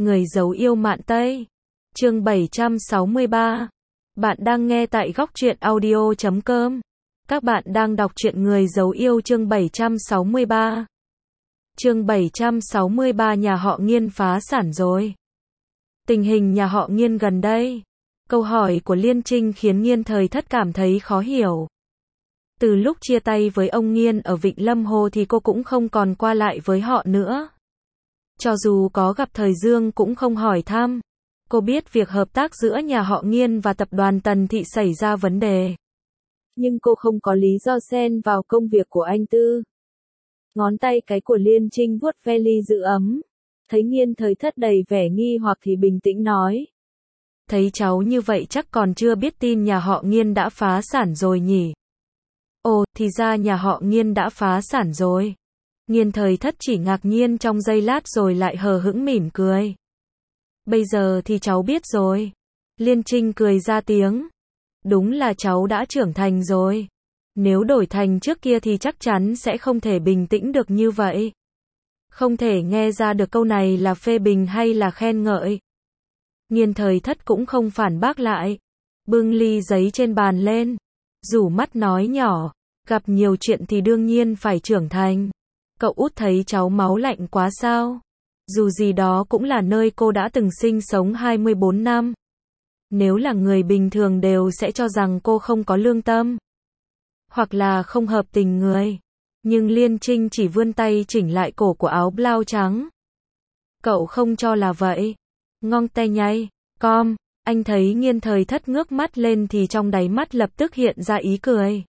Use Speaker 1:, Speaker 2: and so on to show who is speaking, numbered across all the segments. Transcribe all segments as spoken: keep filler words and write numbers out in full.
Speaker 1: Người giấu yêu mạn Tây. Chương bảy trăm sáu mươi ba. Bạn đang nghe tại góc truyện audio chấm com. Các bạn đang đọc truyện Người giấu yêu chương bảy trăm sáu mươi ba. Chương bảy trăm sáu mươi ba nhà họ Nghiên phá sản rồi. Tình hình nhà họ Nghiên gần đây. Câu hỏi của Liên Trinh khiến Nghiên Thời Thất cảm thấy khó hiểu. Từ lúc chia tay với ông Nghiên ở Vịnh Lâm Hồ thì cô cũng không còn qua lại với họ nữa. Cho dù có gặp Thời Dương cũng không hỏi thăm. Cô biết việc hợp tác giữa nhà họ Nghiên và tập đoàn Tần Thị xảy ra vấn đề. Nhưng cô không có lý do xen vào công việc của anh Tư. Ngón tay cái của Liên Trinh vuốt ve ly giữ ấm. Thấy Nghiên Thời Thất đầy vẻ nghi hoặc thì bình tĩnh nói. Thấy cháu như vậy chắc còn chưa biết tin nhà họ Nghiên đã phá sản rồi nhỉ? Ồ, thì ra nhà họ Nghiên đã phá sản rồi. Nghiên Thời Thất chỉ ngạc nhiên trong giây lát rồi lại hờ hững mỉm cười. Bây giờ thì cháu biết rồi. Liên Trinh cười ra tiếng. Đúng là cháu đã trưởng thành rồi. Nếu đổi thành trước kia thì chắc chắn sẽ không thể bình tĩnh được như vậy. Không thể nghe ra được câu này là phê bình hay là khen ngợi. Nghiên Thời Thất cũng không phản bác lại. Bưng ly giấy trên bàn lên. Rủ mắt nói nhỏ. Gặp nhiều chuyện thì đương nhiên phải trưởng thành. Cậu út thấy cháu máu lạnh quá sao? Dù gì đó cũng là nơi cô đã từng sinh sống hai mươi bốn năm. Nếu là người bình thường đều sẽ cho rằng cô không có lương tâm. Hoặc là không hợp tình người. Nhưng Liên Trinh chỉ vươn tay chỉnh lại cổ của áo blau trắng. Cậu không cho là vậy. Ngong tay nhay, com, anh thấy Nghiên Thời Thất ngước mắt lên thì trong đáy mắt lập tức hiện ra ý cười.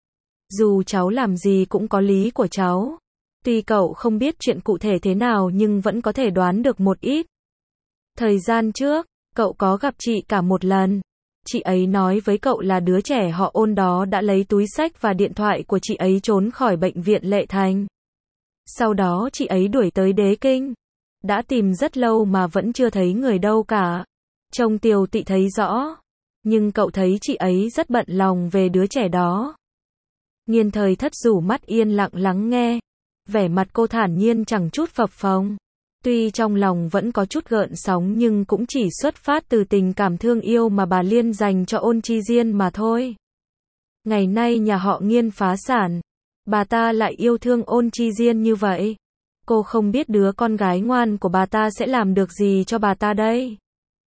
Speaker 1: Dù cháu làm gì cũng có lý của cháu. Tuy cậu không biết chuyện cụ thể thế nào nhưng vẫn có thể đoán được một ít. Thời gian trước, cậu có gặp chị cả một lần. Chị ấy nói với cậu là đứa trẻ họ Ôn đó đã lấy túi xách và điện thoại của chị ấy trốn khỏi bệnh viện Lệ Thành. Sau đó chị ấy đuổi tới Đế Kinh. Đã tìm rất lâu mà vẫn chưa thấy người đâu cả. Trông Tiều Tị thấy rõ. Nhưng cậu thấy chị ấy rất bận lòng về đứa trẻ đó. Nghiên Thời Thất rủ mắt yên lặng lắng nghe. Vẻ mặt cô thản nhiên chẳng chút phập phồng. Tuy trong lòng vẫn có chút gợn sóng nhưng cũng chỉ xuất phát từ tình cảm thương yêu mà bà Liên dành cho Ôn Chi Diên mà thôi. Ngày nay nhà họ Nghiên phá sản. Bà ta lại yêu thương Ôn Chi Diên như vậy. Cô không biết đứa con gái ngoan của bà ta sẽ làm được gì cho bà ta đây.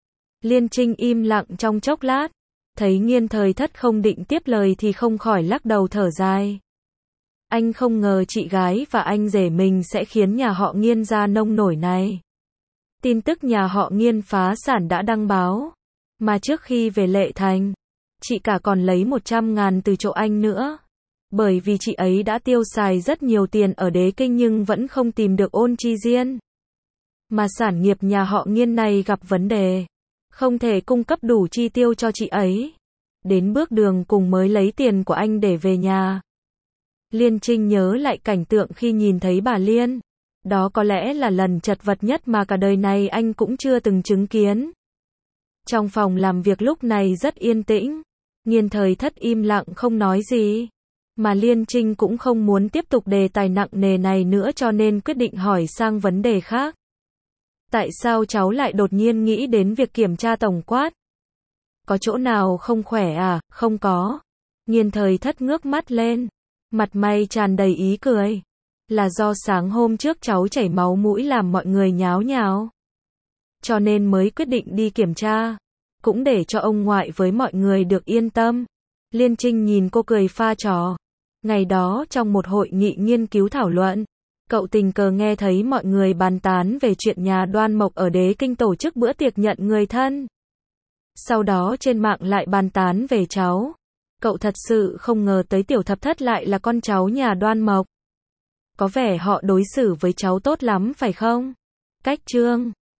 Speaker 1: Liên Trinh im lặng trong chốc lát. Thấy Nghiên Thời Thất không định tiếp lời thì không khỏi lắc đầu thở dài. Anh không ngờ chị gái và anh rể mình sẽ khiến nhà họ Nghiên ra nông nổi này. Tin tức nhà họ Nghiên phá sản đã đăng báo. Mà trước khi về Lệ Thành, chị cả còn lấy một trăm ngàn từ chỗ anh nữa. Bởi vì chị ấy đã tiêu xài rất nhiều tiền ở Đế Kinh nhưng vẫn không tìm được Ôn Chi Diên. Mà sản nghiệp nhà họ Nghiên này gặp vấn đề. Không thể cung cấp đủ chi tiêu cho chị ấy. Đến bước đường cùng mới lấy tiền của anh để về nhà. Liên Trinh nhớ lại cảnh tượng khi nhìn thấy bà Liên. Đó có lẽ là lần chật vật nhất mà cả đời này anh cũng chưa từng chứng kiến. Trong phòng làm việc lúc này rất yên tĩnh. Nghiên Thời Thất im lặng không nói gì. Mà Liên Trinh cũng không muốn tiếp tục đề tài nặng nề này nữa cho nên quyết định hỏi sang vấn đề khác. Tại sao cháu lại đột nhiên nghĩ đến việc kiểm tra tổng quát? Có chỗ nào không khỏe à? Không có. Nghiên Thời Thất ngước mắt lên. Mặt mày tràn đầy ý cười. Là do sáng hôm trước cháu chảy máu mũi làm mọi người nháo nhào. Cho nên mới quyết định đi kiểm tra. Cũng để cho ông ngoại với mọi người được yên tâm. Liên Trinh nhìn cô cười pha trò. Ngày đó trong một hội nghị nghiên cứu thảo luận. Cậu tình cờ nghe thấy mọi người bàn tán về chuyện nhà Đoan Mộc ở Đế Kinh tổ chức bữa tiệc nhận người thân. Sau đó trên mạng lại bàn tán về cháu. Cậu thật sự không ngờ tới Tiểu Thập Thất lại là con cháu nhà Đoan Mộc. Có vẻ họ đối xử với cháu tốt lắm phải không? Cách Trương